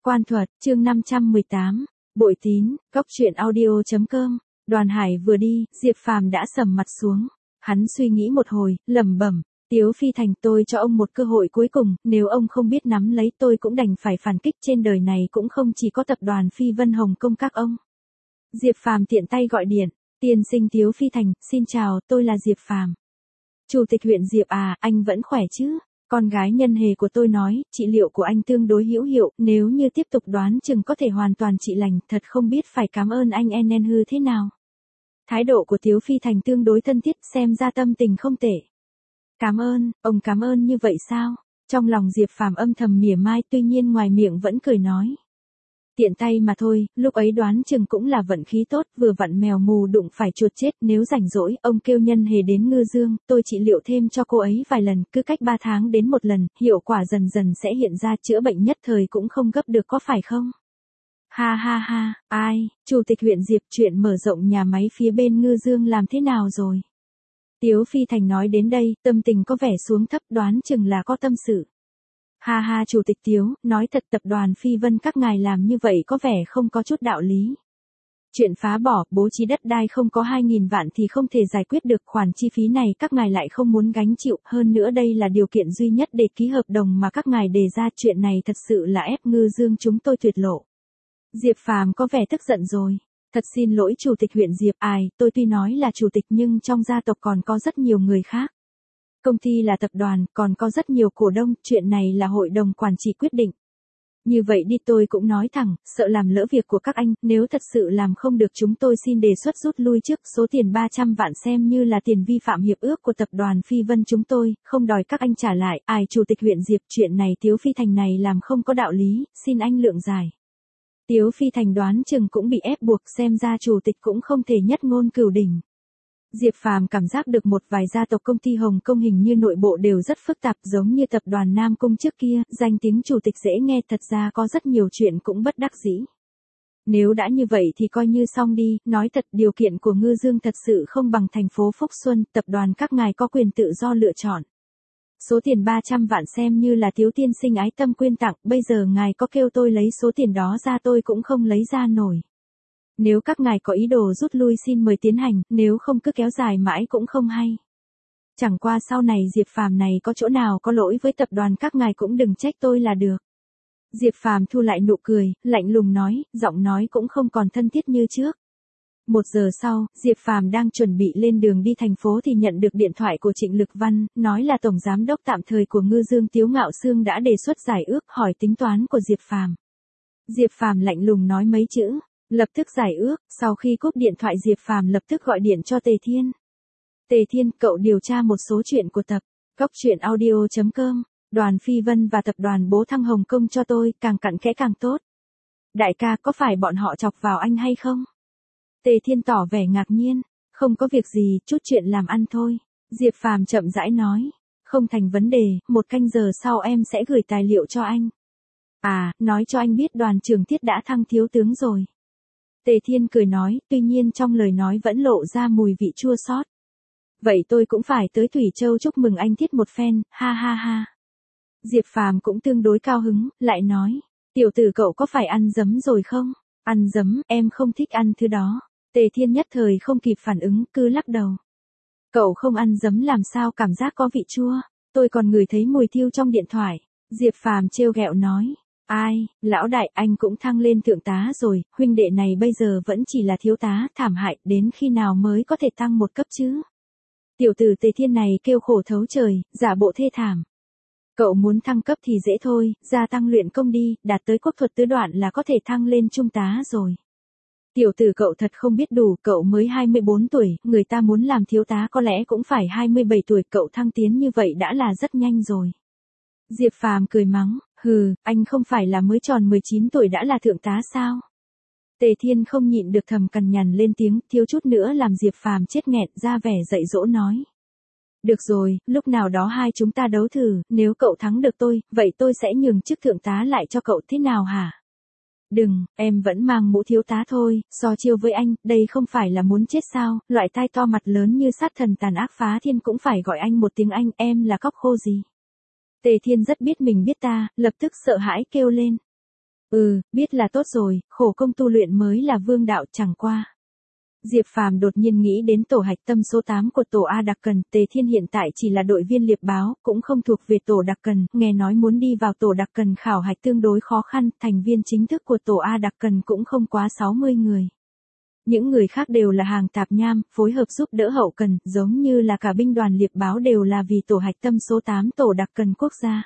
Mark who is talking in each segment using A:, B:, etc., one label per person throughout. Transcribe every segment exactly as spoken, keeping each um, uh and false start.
A: Quan thuật, chương năm trăm mười tám, Bội Tín, Cốc truyện audio chấm com. Đoàn Hải vừa đi, Diệp Phàm đã sầm mặt xuống. Hắn suy nghĩ một hồi, lẩm bẩm, Tiếu Phi Thành, tôi cho ông một cơ hội cuối cùng, nếu ông không biết nắm lấy tôi cũng đành phải phản kích, trên đời này cũng không chỉ có tập đoàn Phi Vân Hồng Công các ông. Diệp Phàm tiện tay gọi điện, tiên sinh Tiếu Phi Thành, xin chào, tôi là Diệp Phàm. Chủ tịch huyện Diệp à, anh vẫn khỏe chứ? Con gái nhân hề của tôi nói, trị liệu của anh tương đối hữu hiệu, nếu như tiếp tục đoán chừng có thể hoàn toàn trị lành, thật không biết phải cảm ơn anh en hư thế nào. Thái độ của Tiếu Phi Thành tương đối thân thiết, xem ra tâm tình không tệ. Cảm ơn, ông cảm ơn như vậy sao? Trong lòng Diệp Phàm âm thầm mỉa mai, tuy nhiên ngoài miệng vẫn cười nói. Tiện tay mà thôi, lúc ấy đoán chừng cũng là vận khí tốt, vừa vặn mèo mù đụng phải chuột chết, nếu rảnh rỗi, ông kêu nhân hề đến Ngư Dương, tôi trị liệu thêm cho cô ấy vài lần, cứ cách ba tháng đến một lần, hiệu quả dần dần sẽ hiện ra, chữa bệnh nhất thời cũng không gấp được có phải không? Ha ha ha, ai, Chủ tịch huyện Diệp, chuyện mở rộng nhà máy phía bên Ngư Dương làm thế nào rồi? Tiếu Phi Thành nói đến đây, tâm tình có vẻ xuống thấp, đoán chừng là có tâm sự. Ha ha, Chủ tịch Tiếu, nói thật, tập đoàn Phi Vân các ngài làm như vậy có vẻ không có chút đạo lý. Chuyện phá bỏ, bố trí đất đai không có hai nghìn vạn thì không thể giải quyết được, khoản chi phí này các ngài lại không muốn gánh chịu, hơn nữa đây là điều kiện duy nhất để ký hợp đồng mà các ngài đề ra, chuyện này thật sự là ép Ngư Dương chúng tôi tuyệt lộ. Diệp Phàm có vẻ tức giận rồi. Thật xin lỗi Chủ tịch huyện Diệp, ai, tôi tuy nói là chủ tịch nhưng trong gia tộc còn có rất nhiều người khác. Công ty là tập đoàn, còn có rất nhiều cổ đông, chuyện này là hội đồng quản trị quyết định. Như vậy đi, tôi cũng nói thẳng, sợ làm lỡ việc của các anh, nếu thật sự làm không được chúng tôi xin đề xuất rút lui trước, số tiền ba trăm vạn xem như là tiền vi phạm hiệp ước của tập đoàn Phi Vân chúng tôi, không đòi các anh trả lại, ai, Chủ tịch huyện Diệp, chuyện này Tiếu Phi Thành này làm không có đạo lý, xin anh lượng giải. Tiếu Phi Thành đoán chừng cũng bị ép buộc, xem ra chủ tịch cũng không thể nhất ngôn cửu đỉnh. Diệp Phàm cảm giác được một vài gia tộc công ty Hồng Kông hình như nội bộ đều rất phức tạp, giống như tập đoàn Nam Cung trước kia, danh tiếng chủ tịch dễ nghe, thật ra có rất nhiều chuyện cũng bất đắc dĩ. Nếu đã như vậy thì coi như xong đi, nói thật điều kiện của Ngư Dương thật sự không bằng thành phố Phúc Xuân, tập đoàn các ngài có quyền tự do lựa chọn. Số tiền ba trăm vạn xem như là Tiếu tiên sinh ái tâm quyên tặng, bây giờ ngài có kêu tôi lấy số tiền đó ra tôi cũng không lấy ra nổi. Nếu các ngài có ý đồ rút lui xin mời tiến hành, nếu không cứ kéo dài mãi cũng không hay. Chẳng qua sau này Diệp Phàm này có chỗ nào có lỗi với tập đoàn các ngài cũng đừng trách tôi là được. Diệp Phàm thu lại nụ cười, lạnh lùng nói, giọng nói cũng không còn thân thiết như trước. Một giờ sau, Diệp Phàm đang chuẩn bị lên đường đi thành phố thì nhận được điện thoại của Trịnh Lực Văn, nói là Tổng Giám đốc tạm thời của Ngư Dương Tiếu Ngạo Sương đã đề xuất giải ước, hỏi tính toán của Diệp Phàm. Diệp Phàm lạnh lùng nói mấy chữ, lập tức giải ước, sau khi cúp điện thoại Diệp Phàm lập tức gọi điện cho Tề Thiên. Tề Thiên, cậu điều tra một số chuyện của tập Cốc truyện audio chấm com, đoàn Phi Vân và tập đoàn Bố Thăng Hồng Kông cho tôi, càng cặn kẽ càng tốt. Đại ca, có phải bọn họ chọc vào anh hay không? Tề Thiên tỏ vẻ ngạc nhiên, không có việc gì, chút chuyện làm ăn thôi. Diệp Phàm chậm rãi nói, không thành vấn đề, một canh giờ sau em sẽ gửi tài liệu cho anh. À, nói cho anh biết đoàn trưởng Tiết đã thăng thiếu tướng rồi. Tề Thiên cười nói, tuy nhiên trong lời nói vẫn lộ ra mùi vị chua xót. Vậy tôi cũng phải tới Thủy Châu chúc mừng anh Tiết một phen, ha ha ha. Diệp Phàm cũng tương đối cao hứng, lại nói, tiểu tử cậu có phải ăn giấm rồi không? Ăn giấm, em không thích ăn thứ đó. Tề Thiên nhất thời không kịp phản ứng, cứ lắc đầu. Cậu không ăn giấm làm sao cảm giác có vị chua, tôi còn ngửi thấy mùi thiêu trong điện thoại. Diệp Phàm trêu ghẹo nói, ai, lão đại, anh cũng thăng lên thượng tá rồi, huynh đệ này bây giờ vẫn chỉ là thiếu tá, thảm hại, đến khi nào mới có thể tăng một cấp chứ? Tiểu tử Tề Thiên này kêu khổ thấu trời, giả bộ thê thảm. Cậu muốn thăng cấp thì dễ thôi, gia tăng luyện công đi, đạt tới quốc thuật tứ đoạn là có thể thăng lên trung tá rồi. Tiểu tử cậu thật không biết đủ, cậu mới hai mươi bốn tuổi, người ta muốn làm thiếu tá có lẽ cũng phải hai mươi bảy tuổi, cậu thăng tiến như vậy đã là rất nhanh rồi. Diệp Phàm cười mắng, hừ, anh không phải là mới tròn mười chín tuổi đã là thượng tá sao? Tề Thiên không nhịn được thầm cằn nhằn lên tiếng, thiếu chút nữa làm Diệp Phàm chết nghẹn, ra vẻ dạy dỗ nói. Được rồi, lúc nào đó hai chúng ta đấu thử, nếu cậu thắng được tôi, vậy tôi sẽ nhường chức thượng tá lại cho cậu, thế nào hả? Đừng, em vẫn mang mũ thiếu tá thôi, so chiêu với anh, đây không phải là muốn chết sao, loại tai to mặt lớn như sát thần tàn ác phá thiên cũng phải gọi anh một tiếng anh, em là cóc khô gì. Tề Thiên rất biết mình biết ta, lập tức sợ hãi kêu lên. Ừ, biết là tốt rồi, khổ công tu luyện mới là vương đạo chẳng qua. Diệp Phàm đột nhiên nghĩ đến tổ hạch tâm số tám của tổ A Đặc Cần, Tề Thiên hiện tại chỉ là đội viên liệp báo, cũng không thuộc về tổ Đặc Cần, nghe nói muốn đi vào tổ Đặc Cần khảo hạch tương đối khó khăn, thành viên chính thức của tổ A Đặc Cần cũng không quá sáu mươi người. Những người khác đều là hàng tạp nham, phối hợp giúp đỡ hậu cần, giống như là cả binh đoàn liệp báo đều là vì tổ hạch tâm số tám tổ Đặc Cần quốc gia.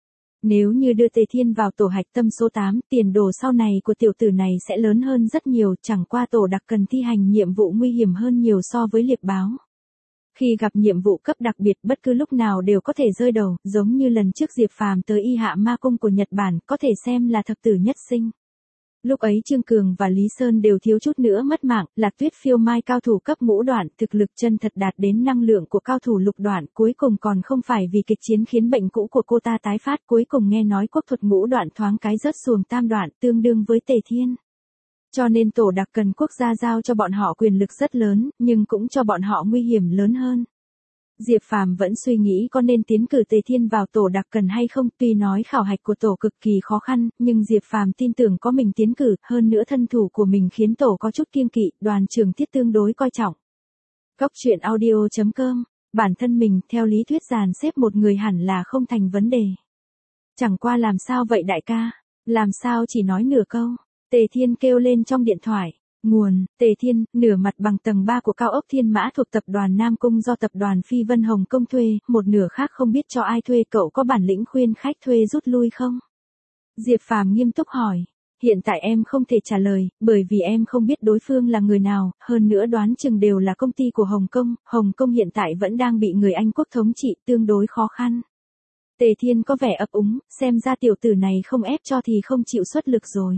A: Nếu như đưa Tề Thiên vào tổ hạch tâm số tám, tiền đồ sau này của tiểu tử này sẽ lớn hơn rất nhiều, chẳng qua tổ Đặc Cần thi hành nhiệm vụ nguy hiểm hơn nhiều so với liệp báo. Khi gặp nhiệm vụ cấp đặc biệt bất cứ lúc nào đều có thể rơi đầu, giống như lần trước Diệp Phàm tới Y Hạ Ma Cung của Nhật Bản, có thể xem là thập tử nhất sinh. Lúc ấy Trương Cường và Lý Sơn đều thiếu chút nữa mất mạng, Lạc Tuyết phiêu mai cao thủ cấp ngũ đoạn, thực lực chân thật đạt đến năng lượng của cao thủ lục đoạn, cuối cùng còn không phải vì kịch chiến khiến bệnh cũ của cô ta tái phát, cuối cùng nghe nói quốc thuật ngũ đoạn thoáng cái rớt xuồng tam đoạn, tương đương với Tề Thiên. Cho nên tổ Đặc Cần quốc gia giao cho bọn họ quyền lực rất lớn, nhưng cũng cho bọn họ nguy hiểm lớn hơn. Diệp Phàm vẫn suy nghĩ có nên tiến cử Tề Thiên vào tổ Đặc Cần hay không, tuy nói khảo hạch của tổ cực kỳ khó khăn, nhưng Diệp Phàm tin tưởng có mình tiến cử, hơn nữa thân thủ của mình khiến tổ có chút kiêng kỵ, đoàn trưởng Tiết tương đối coi trọng. Góc truyện audio chấm com, bản thân mình theo lý thuyết dàn xếp một người hẳn là không thành vấn đề. Chẳng qua làm sao vậy đại ca, làm sao chỉ nói nửa câu, Tề Thiên kêu lên trong điện thoại. Nguồn, Tề Thiên, nửa mặt bằng tầng ba của cao ốc Thiên Mã thuộc tập đoàn Nam Cung do tập đoàn Phi Vân Hồng Công thuê, một nửa khác không biết cho ai thuê, cậu có bản lĩnh khuyên khách thuê rút lui không? Diệp Phàm nghiêm túc hỏi, hiện tại em không thể trả lời, bởi vì em không biết đối phương là người nào, hơn nữa đoán chừng đều là công ty của Hồng Kông, Hồng Kông hiện tại vẫn đang bị người Anh quốc thống trị, tương đối khó khăn. Tề Thiên có vẻ ấp úng, xem ra tiểu tử này không ép cho thì không chịu xuất lực rồi.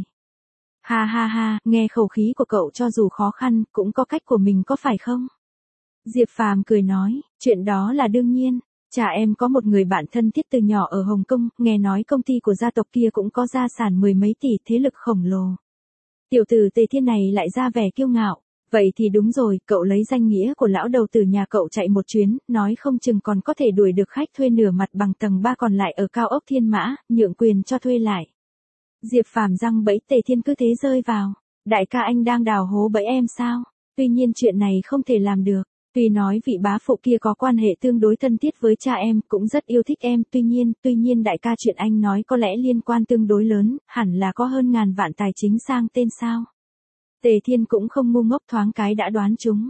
A: Ha ha ha, nghe khẩu khí của cậu cho dù khó khăn, cũng có cách của mình có phải không? Diệp Phàm cười nói, chuyện đó là đương nhiên, cha em có một người bạn thân thiết từ nhỏ ở Hồng Kông, nghe nói công ty của gia tộc kia cũng có gia sản mười mấy tỷ, thế lực khổng lồ. Tiểu tử Tề Thiên này lại ra vẻ kiêu ngạo, vậy thì đúng rồi, cậu lấy danh nghĩa của lão đầu tử nhà cậu chạy một chuyến, nói không chừng còn có thể đuổi được khách thuê nửa mặt bằng tầng ba còn lại ở cao ốc Thiên Mã, nhượng quyền cho thuê lại. Diệp Phàm răng bẫy, Tề Thiên cứ thế rơi vào. Đại ca anh đang đào hố bẫy em sao? Tuy nhiên chuyện này không thể làm được. Tuy nói vị bá phụ kia có quan hệ tương đối thân thiết với cha em, cũng rất yêu thích em, tuy nhiên, tuy nhiên đại ca chuyện anh nói có lẽ liên quan tương đối lớn, hẳn là có hơn ngàn vạn tài chính sang tên sao? Tề Thiên cũng không ngu ngốc, thoáng cái đã đoán chúng.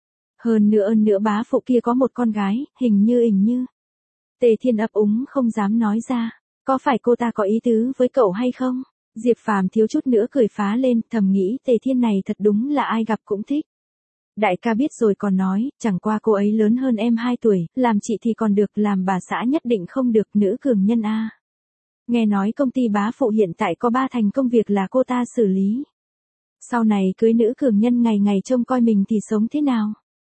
A: Hơn nữa ơn nữa bá phụ kia có một con gái, hình như hình như. Tề Thiên ấp úng không dám nói ra. Có phải cô ta có ý tứ với cậu hay không? Diệp Phàm thiếu chút nữa cười phá lên, thầm nghĩ Tề Thiên này thật đúng là ai gặp cũng thích. Đại ca biết rồi còn nói, chẳng qua cô ấy lớn hơn em hai tuổi, làm chị thì còn được, làm bà xã nhất định không được, nữ cường nhân a. Nghe nói công ty bá phụ hiện tại có ba thành công việc là cô ta xử lý. Sau này cưới nữ cường nhân ngày ngày trông coi mình thì sống thế nào?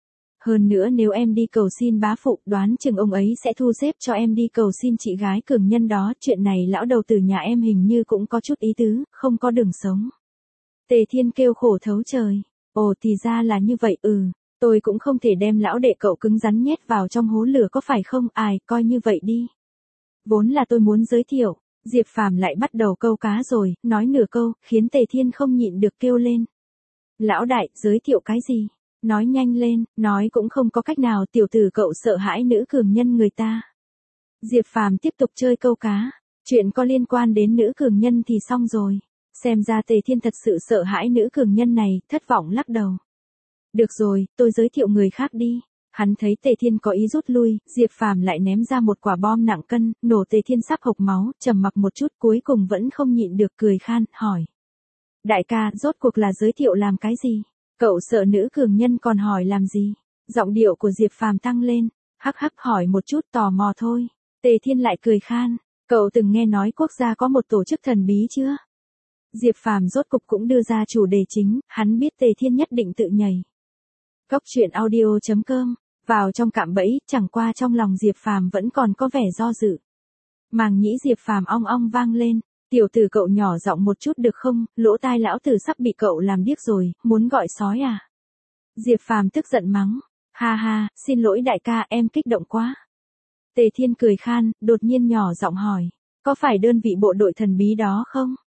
A: Hơn nữa nếu em đi cầu xin bá phụ, đoán chừng ông ấy sẽ thu xếp cho em đi cầu xin chị gái cường nhân đó, chuyện này lão đầu từ nhà em hình như cũng có chút ý tứ, không có đường sống. Tề Thiên kêu khổ thấu trời, ồ thì ra là như vậy, ừ, tôi cũng không thể đem lão đệ cậu cứng rắn nhét vào trong hố lửa có phải không, ai, coi như vậy đi. Vốn là tôi muốn giới thiệu, Diệp Phàm lại bắt đầu câu cá rồi, nói nửa câu, khiến Tề Thiên không nhịn được kêu lên. Lão đại, giới thiệu cái gì? Nói nhanh lên, nói cũng không có cách nào, tiểu tử cậu sợ hãi nữ cường nhân người ta. Diệp Phàm tiếp tục chơi câu cá, chuyện có liên quan đến nữ cường nhân thì xong rồi. Xem ra Tề Thiên thật sự sợ hãi nữ cường nhân này, thất vọng lắc đầu. Được rồi, tôi giới thiệu người khác đi. Hắn thấy Tề Thiên có ý rút lui, Diệp Phàm lại ném ra một quả bom nặng cân, nổ Tề Thiên sắp hộc máu, trầm mặc một chút cuối cùng vẫn không nhịn được cười khan, hỏi. Đại ca, rốt cuộc là giới thiệu làm cái gì? Cậu sợ nữ cường nhân còn hỏi làm gì? Giọng điệu của Diệp Phàm tăng lên, hắc hắc hỏi một chút tò mò thôi. Tề Thiên lại cười khan, cậu từng nghe nói quốc gia có một tổ chức thần bí chưa? Diệp Phàm rốt cục cũng đưa ra chủ đề chính, hắn biết Tề Thiên nhất định tự nhảy. Góc truyện audio chấm com, vào trong cạm bẫy, chẳng qua trong lòng Diệp Phàm vẫn còn có vẻ do dự. Màng nhĩ Diệp Phàm ong ong vang lên. Tiểu tử cậu nhỏ giọng một chút được không, lỗ tai lão tử sắp bị cậu làm điếc rồi, muốn gọi sói à? Diệp Phàm tức giận mắng, ha ha, xin lỗi đại ca, em kích động quá. Tề Thiên cười khan, đột nhiên nhỏ giọng hỏi, có phải đơn vị bộ đội thần bí đó không?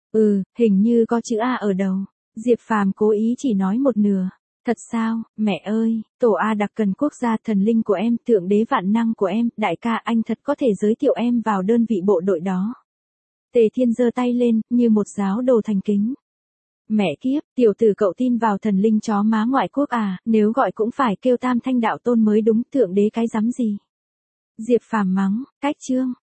A: Ừ, hình như có chữ A ở đầu. Diệp Phàm cố ý chỉ nói một nửa. Thật sao, mẹ ơi, tổ A đặc cần quốc gia thần linh của em, thượng đế vạn năng của em, đại ca anh thật có thể giới thiệu em vào đơn vị bộ đội đó. Tề Thiên giơ tay lên, như một giáo đồ thành kính. Mẹ kiếp, tiểu tử cậu tin vào thần linh chó má ngoại quốc à, nếu gọi cũng phải kêu tam thanh đạo tôn mới đúng, thượng đế cái rắm gì. Diệp Phàm mắng, cách chương.